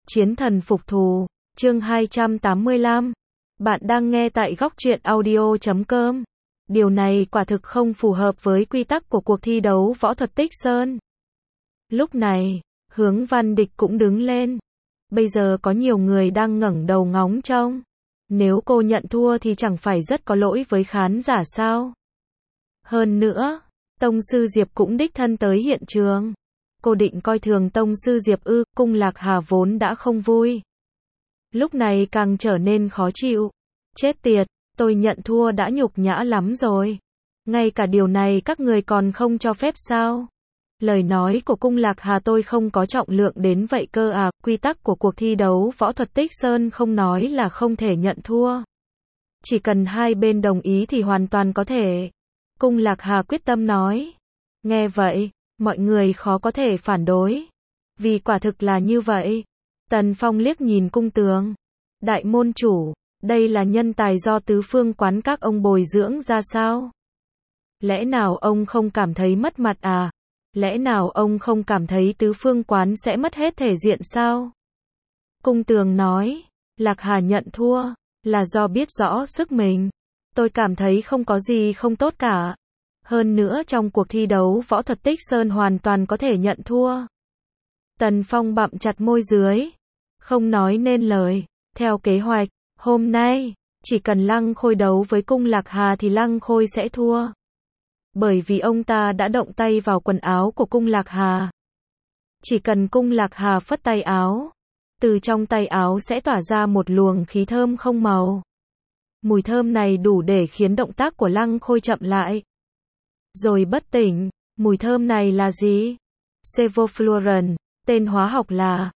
Chiến thần phục thù, chương 285. Bạn đang nghe tại góc truyện audio.com. Điều này quả thực không phù hợp với quy tắc của cuộc thi đấu võ thuật Tích Sơn. Lúc này, Hướng Văn Địch cũng đứng lên. Bây giờ có nhiều người đang ngẩng đầu ngóng trông. Nếu cô nhận thua thì chẳng phải rất có lỗi với khán giả sao? Hơn nữa, Tông sư Diệp cũng đích thân tới hiện trường. Cô định coi thường Tông sư Diệp ư? Cung Lạc Hà vốn đã không vui, lúc này càng trở nên khó chịu. Chết tiệt, tôi nhận thua đã nhục nhã lắm rồi. Ngay cả điều này các người còn không cho phép sao? Lời nói của Cung Lạc Hà tôi không có trọng lượng đến vậy cơ à? Quy tắc của cuộc thi đấu võ thuật Tích Sơn không nói là không thể nhận thua. Chỉ cần hai bên đồng ý thì hoàn toàn có thể. Cung Lạc Hà quyết tâm nói. Nghe vậy, mọi người khó có thể phản đối. Vì quả thực là như vậy. Tần Phong liếc nhìn Cung Tường. Đại môn chủ, đây là nhân tài do tứ phương quán các ông bồi dưỡng ra sao? Lẽ nào ông không cảm thấy mất mặt à? Lẽ nào ông không cảm thấy tứ phương quán sẽ mất hết thể diện sao? Cung Tường nói, Lạc Hà nhận thua, là do biết rõ sức mình. Tôi cảm thấy không có gì không tốt cả. Hơn nữa trong cuộc thi đấu võ thuật Tích Sơn hoàn toàn có thể nhận thua. Tần Phong bặm chặt môi dưới, không nói nên lời. Theo kế hoạch, hôm nay, chỉ cần Lăng Khôi đấu với Cung Lạc Hà thì Lăng Khôi sẽ thua. Bởi vì ông ta đã động tay vào quần áo của Cung Lạc Hà. Chỉ cần Cung Lạc Hà phất tay áo, từ trong tay áo sẽ tỏa ra một luồng khí thơm không màu. Mùi thơm này đủ để khiến động tác của Lăng Khôi chậm lại. Rồi bất tỉnh. Mùi thơm này là gì? Sevofluran, tên hóa học là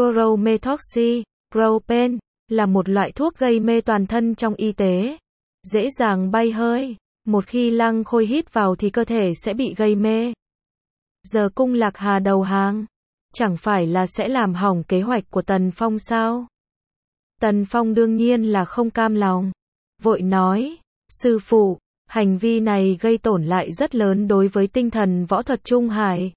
fluoromethoxypropen, là một loại thuốc gây mê toàn thân trong y tế. Dễ dàng bay hơi. Một khi Lăng Khôi hít vào thì cơ thể sẽ bị gây mê. Giờ Cung Lạc Hà đầu hàng, chẳng phải là sẽ làm hỏng kế hoạch của Tần Phong sao? Tần Phong đương nhiên là không cam lòng. Vội nói, sư phụ, hành vi này gây tổn hại rất lớn đối với tinh thần võ thuật Trung Hải.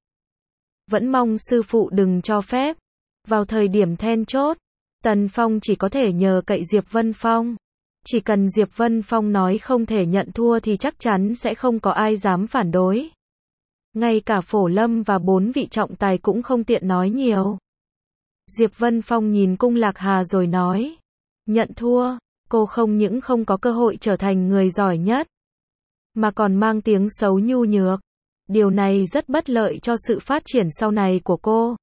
Vẫn mong sư phụ đừng cho phép. Vào thời điểm then chốt, Tần Phong chỉ có thể nhờ cậy Diệp Vân Phong. Chỉ cần Diệp Vân Phong nói không thể nhận thua thì chắc chắn sẽ không có ai dám phản đối. Ngay cả Phổ Lâm và 4 vị trọng tài cũng không tiện nói nhiều. Diệp Vân Phong nhìn Cung Lạc Hà rồi nói, nhận thua, cô không những không có cơ hội trở thành người giỏi nhất, mà còn mang tiếng xấu nhu nhược. Điều này rất bất lợi cho sự phát triển sau này của cô.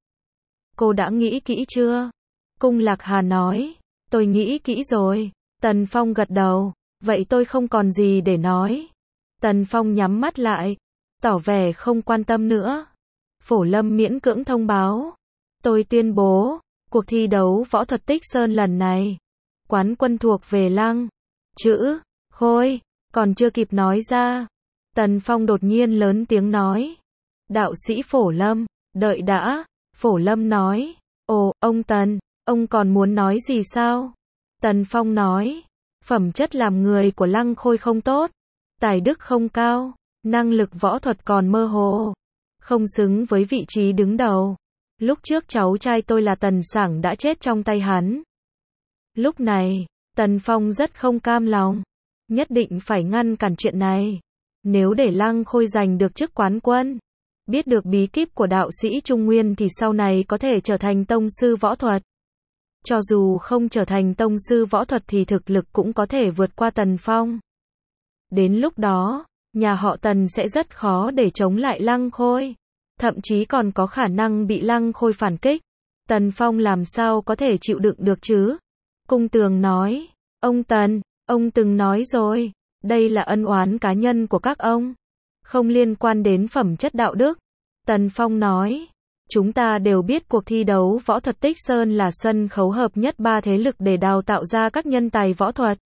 Cô đã nghĩ kỹ chưa? Cung Lạc Hà nói, tôi nghĩ kỹ rồi. Tần Phong gật đầu, vậy tôi không còn gì để nói. Tần Phong nhắm mắt lại, tỏ vẻ không quan tâm nữa. Phổ Lâm miễn cưỡng thông báo, tôi tuyên bố, cuộc thi đấu võ thuật Tích Sơn lần này, quán quân thuộc về Lăng chữ Khôi. Còn chưa kịp nói ra, Tần Phong đột nhiên lớn tiếng nói, đạo sĩ Phổ Lâm, đợi đã. Phổ Lâm nói, ồ, ông Tần, ông còn muốn nói gì sao? Tần Phong nói, phẩm chất làm người của Lăng Khôi không tốt, tài đức không cao, năng lực võ thuật còn mơ hồ, không xứng với vị trí đứng đầu. Lúc trước cháu trai tôi là Tần Sảng đã chết trong tay hắn. Lúc này, Tần Phong rất không cam lòng, nhất định phải ngăn cản chuyện này. Nếu để Lăng Khôi giành được chức quán quân, biết được bí kíp của đạo sĩ Trung Nguyên thì sau này có thể trở thành tông sư võ thuật. Cho dù không trở thành tông sư võ thuật thì thực lực cũng có thể vượt qua Tần Phong. Đến lúc đó, nhà họ Tần sẽ rất khó để chống lại Lăng Khôi. Thậm chí còn có khả năng bị Lăng Khôi phản kích. Tần Phong làm sao có thể chịu đựng được chứ? Cung Tường nói, ông Tần, ông từng nói rồi, đây là ân oán cá nhân của các ông, không liên quan đến phẩm chất đạo đức. Tần Phong nói, chúng ta đều biết cuộc thi đấu võ thuật Tích Sơn là sân khấu hợp nhất ba thế lực để đào tạo ra các nhân tài võ thuật.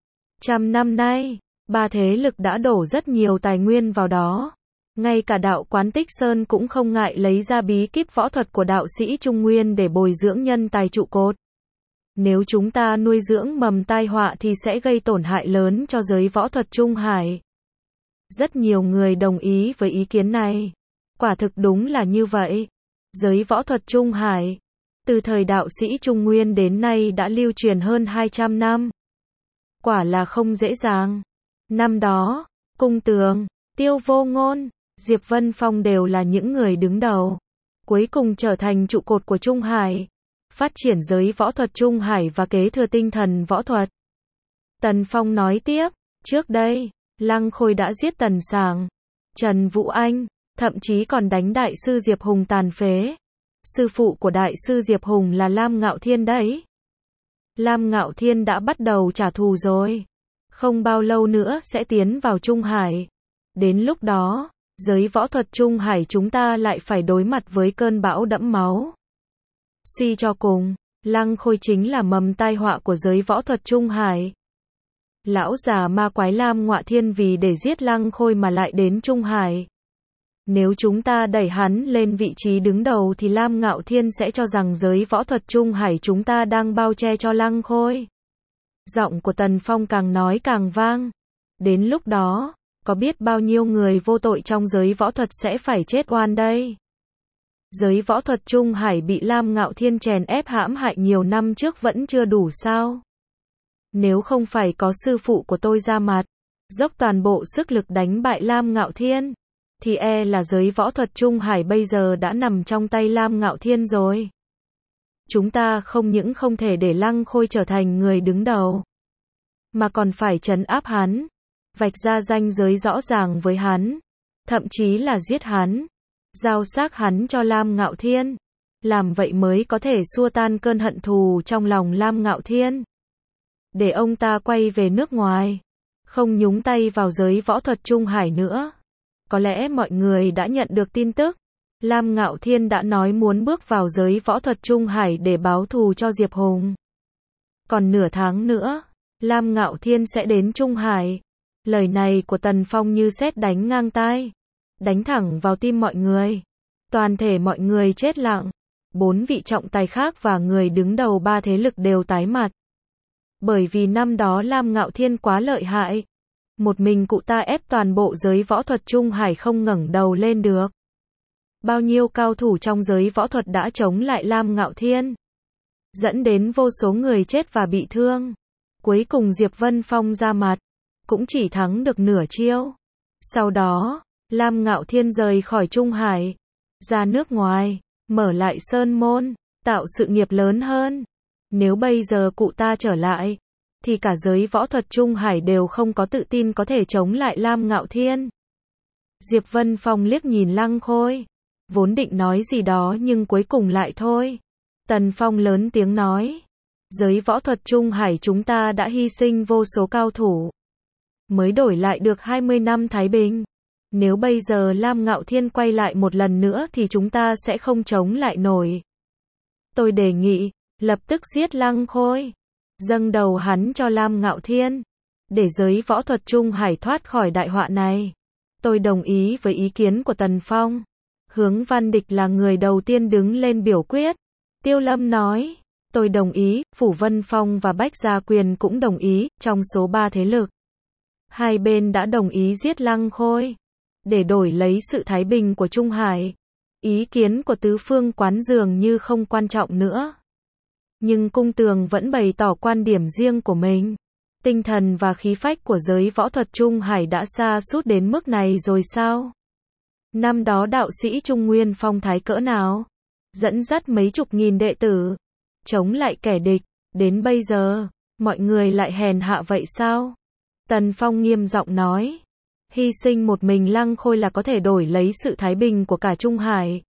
100 năm nay, ba thế lực đã đổ rất nhiều tài nguyên vào đó. Ngay cả đạo quán Tích Sơn cũng không ngại lấy ra bí kíp võ thuật của đạo sĩ Trung Nguyên để bồi dưỡng nhân tài trụ cột. Nếu chúng ta nuôi dưỡng mầm tai họa thì sẽ gây tổn hại lớn cho giới võ thuật Trung Hải. Rất nhiều người đồng ý với ý kiến này. Quả thực đúng là như vậy. Giới võ thuật Trung Hải Từ thời đạo sĩ Trung Nguyên đến nay đã lưu truyền hơn 200 năm. Quả là không dễ dàng. Năm đó, Cung Tường, Tiêu Vô Ngôn, Diệp Vân Phong đều là những người đứng đầu. Cuối cùng trở thành trụ cột của Trung Hải. Phát triển giới võ thuật Trung Hải và kế thừa tinh thần võ thuật. Tần Phong nói tiếp, trước đây, Lăng Khôi đã giết Tần Sảng, Trần Vũ Anh, thậm chí còn đánh đại sư Diệp Hùng tàn phế. Sư phụ của đại sư Diệp Hùng là Lam Ngạo Thiên đấy. Lam Ngạo Thiên đã bắt đầu trả thù rồi. Không bao lâu nữa sẽ tiến vào Trung Hải. Đến lúc đó, giới võ thuật Trung Hải chúng ta lại phải đối mặt với cơn bão đẫm máu. Suy cho cùng, Lăng Khôi chính là mầm tai họa của giới võ thuật Trung Hải. Lão già ma quái Lam Ngạo Thiên vì để giết Lăng Khôi mà lại đến Trung Hải. Nếu chúng ta đẩy hắn lên vị trí đứng đầu thì Lam Ngạo Thiên sẽ cho rằng giới võ thuật Trung Hải chúng ta đang bao che cho Lăng Khôi. Giọng của Tần Phong càng nói càng vang. Đến lúc đó, có biết bao nhiêu người vô tội trong giới võ thuật sẽ phải chết oan đây. Giới võ thuật Trung Hải bị Lam Ngạo Thiên chèn ép hãm hại nhiều năm trước vẫn chưa đủ sao? Nếu không phải có sư phụ của tôi ra mặt, dốc toàn bộ sức lực đánh bại Lam Ngạo Thiên, thì e là giới võ thuật Trung Hải bây giờ đã nằm trong tay Lam Ngạo Thiên rồi. Chúng ta không những không thể để Lăng Khôi trở thành người đứng đầu, mà còn phải trấn áp hắn, vạch ra ranh giới rõ ràng với hắn, thậm chí là giết hắn, giao xác hắn cho Lam Ngạo Thiên. Làm vậy mới có thể xua tan cơn hận thù trong lòng Lam Ngạo Thiên. Để ông ta quay về nước ngoài, không nhúng tay vào giới võ thuật Trung Hải nữa. Có lẽ mọi người đã nhận được tin tức. Lam Ngạo Thiên đã nói muốn bước vào giới võ thuật Trung Hải để báo thù cho Diệp Hùng. Còn nửa tháng nữa, Lam Ngạo Thiên sẽ đến Trung Hải. Lời này của Tần Phong như sét đánh ngang tai, đánh thẳng vào tim mọi người. Toàn thể mọi người chết lặng. 4 vị trọng tài khác và người đứng đầu 3 thế lực đều tái mặt. Bởi vì năm đó Lam Ngạo Thiên quá lợi hại. Một mình cụ ta ép toàn bộ giới võ thuật Trung Hải không ngẩng đầu lên được. Bao nhiêu cao thủ trong giới võ thuật đã chống lại Lam Ngạo Thiên, dẫn đến vô số người chết và bị thương. Cuối cùng Diệp Vân Phong ra mặt, cũng chỉ thắng được nửa chiêu. Sau đó, Lam Ngạo Thiên rời khỏi Trung Hải, ra nước ngoài, mở lại sơn môn, tạo sự nghiệp lớn hơn. Nếu bây giờ cụ ta trở lại, thì cả giới võ thuật Trung Hải đều không có tự tin có thể chống lại Lam Ngạo Thiên. Diệp Vân Phong liếc nhìn Lăng Khôi, vốn định nói gì đó nhưng cuối cùng lại thôi. Tần Phong lớn tiếng nói, giới võ thuật Trung Hải chúng ta đã hy sinh vô số cao thủ, mới đổi lại được 20 năm thái bình. Nếu bây giờ Lam Ngạo Thiên quay lại một lần nữa thì chúng ta sẽ không chống lại nổi. Tôi đề nghị, lập tức giết Lăng Khôi, dâng đầu hắn cho Lam Ngạo Thiên, để giới võ thuật Trung Hải thoát khỏi đại họa này. Tôi đồng ý với ý kiến của Tần Phong. Hướng Văn Địch là người đầu tiên đứng lên biểu quyết. Tiêu Lâm nói, tôi đồng ý, Phủ Vân Phong và Bách Gia Quyền cũng đồng ý, trong số 3 thế lực. Hai bên đã đồng ý giết Lăng Khôi, để đổi lấy sự thái bình của Trung Hải. Ý kiến của tứ phương quán dường như không quan trọng nữa. Nhưng Cung Tường vẫn bày tỏ quan điểm riêng của mình. Tinh thần và khí phách của giới võ thuật Trung Hải đã sa sút đến mức này rồi sao? Năm đó đạo sĩ Trung Nguyên phong thái cỡ nào? Dẫn dắt mấy chục nghìn đệ tử, chống lại kẻ địch, đến bây giờ, mọi người lại hèn hạ vậy sao? Tần Phong nghiêm giọng nói, hy sinh một mình Lăng Khôi là có thể đổi lấy sự thái bình của cả Trung Hải.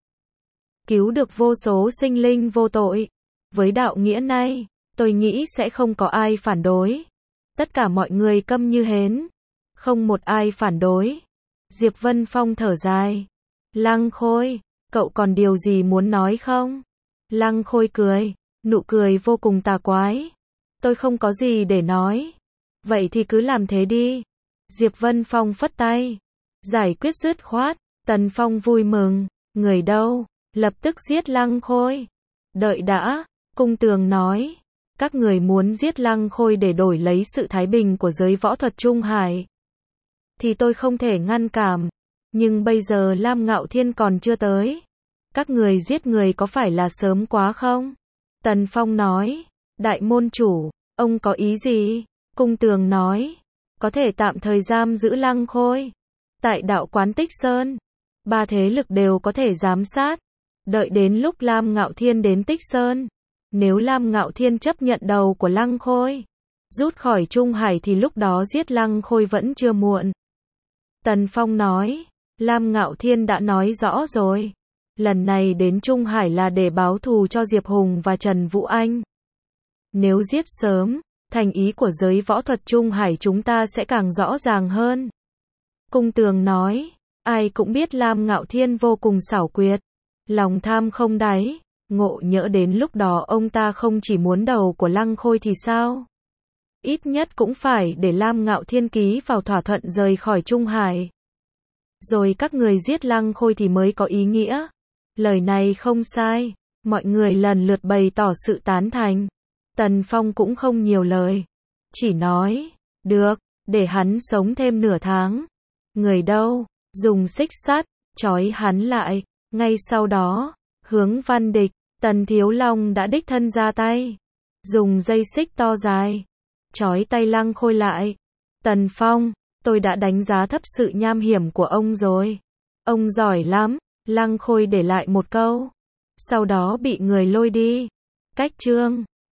Cứu được vô số sinh linh vô tội. Với đạo nghĩa này, tôi nghĩ sẽ không có ai phản đối. Tất cả mọi người câm như hến. Không một ai phản đối. Diệp Vân Phong thở dài. Lăng Khôi, cậu còn điều gì muốn nói không? Lăng Khôi cười, nụ cười vô cùng tà quái. Tôi không có gì để nói. Vậy thì cứ làm thế đi. Diệp Vân Phong phất tay. Giải quyết dứt khoát. Tần Phong vui mừng. Người đâu? Lập tức giết Lăng Khôi. Đợi đã. Cung Tường nói. Các người muốn giết Lăng Khôi để đổi lấy sự thái bình của giới võ thuật Trung Hải, thì tôi không thể ngăn cản. Nhưng bây giờ Lam Ngạo Thiên còn chưa tới. Các người giết người có phải là sớm quá không? Tần Phong nói, đại môn chủ, ông có ý gì? Cung Tường nói, có thể tạm thời giam giữ Lăng Khôi. Tại đạo quán Tích Sơn, 3 thế lực đều có thể giám sát. Đợi đến lúc Lam Ngạo Thiên đến Tích Sơn, nếu Lam Ngạo Thiên chấp nhận đầu của Lăng Khôi, rút khỏi Trung Hải thì lúc đó giết Lăng Khôi vẫn chưa muộn. Tần Phong nói, Lam Ngạo Thiên đã nói rõ rồi. Lần này đến Trung Hải là để báo thù cho Diệp Hùng và Trần Vũ Anh. Nếu giết sớm, thành ý của giới võ thuật Trung Hải chúng ta sẽ càng rõ ràng hơn. Cung Tường nói, ai cũng biết Lam Ngạo Thiên vô cùng xảo quyệt, lòng tham không đáy, ngộ nhỡ đến lúc đó ông ta không chỉ muốn đầu của Lăng Khôi thì sao? Ít nhất cũng phải để Lam Ngạo Thiên ký vào thỏa thuận rời khỏi Trung Hải. Rồi các người giết Lăng Khôi thì mới có ý nghĩa. Lời này không sai, mọi người lần lượt bày tỏ sự tán thành. Tần Phong cũng không nhiều lời, chỉ nói, được, để hắn sống thêm nửa tháng. Người đâu, dùng xích sắt, trói hắn lại. Ngay sau đó, hướng Văn Địch, Tần Thiếu Long đã đích thân ra tay. Dùng dây xích to dài, trói tay Lăng Khôi lại. Tần Phong, tôi đã đánh giá thấp sự nham hiểm của ông rồi. Ông giỏi lắm, Lăng Khôi để lại một câu. Sau đó bị người lôi đi. Cách chương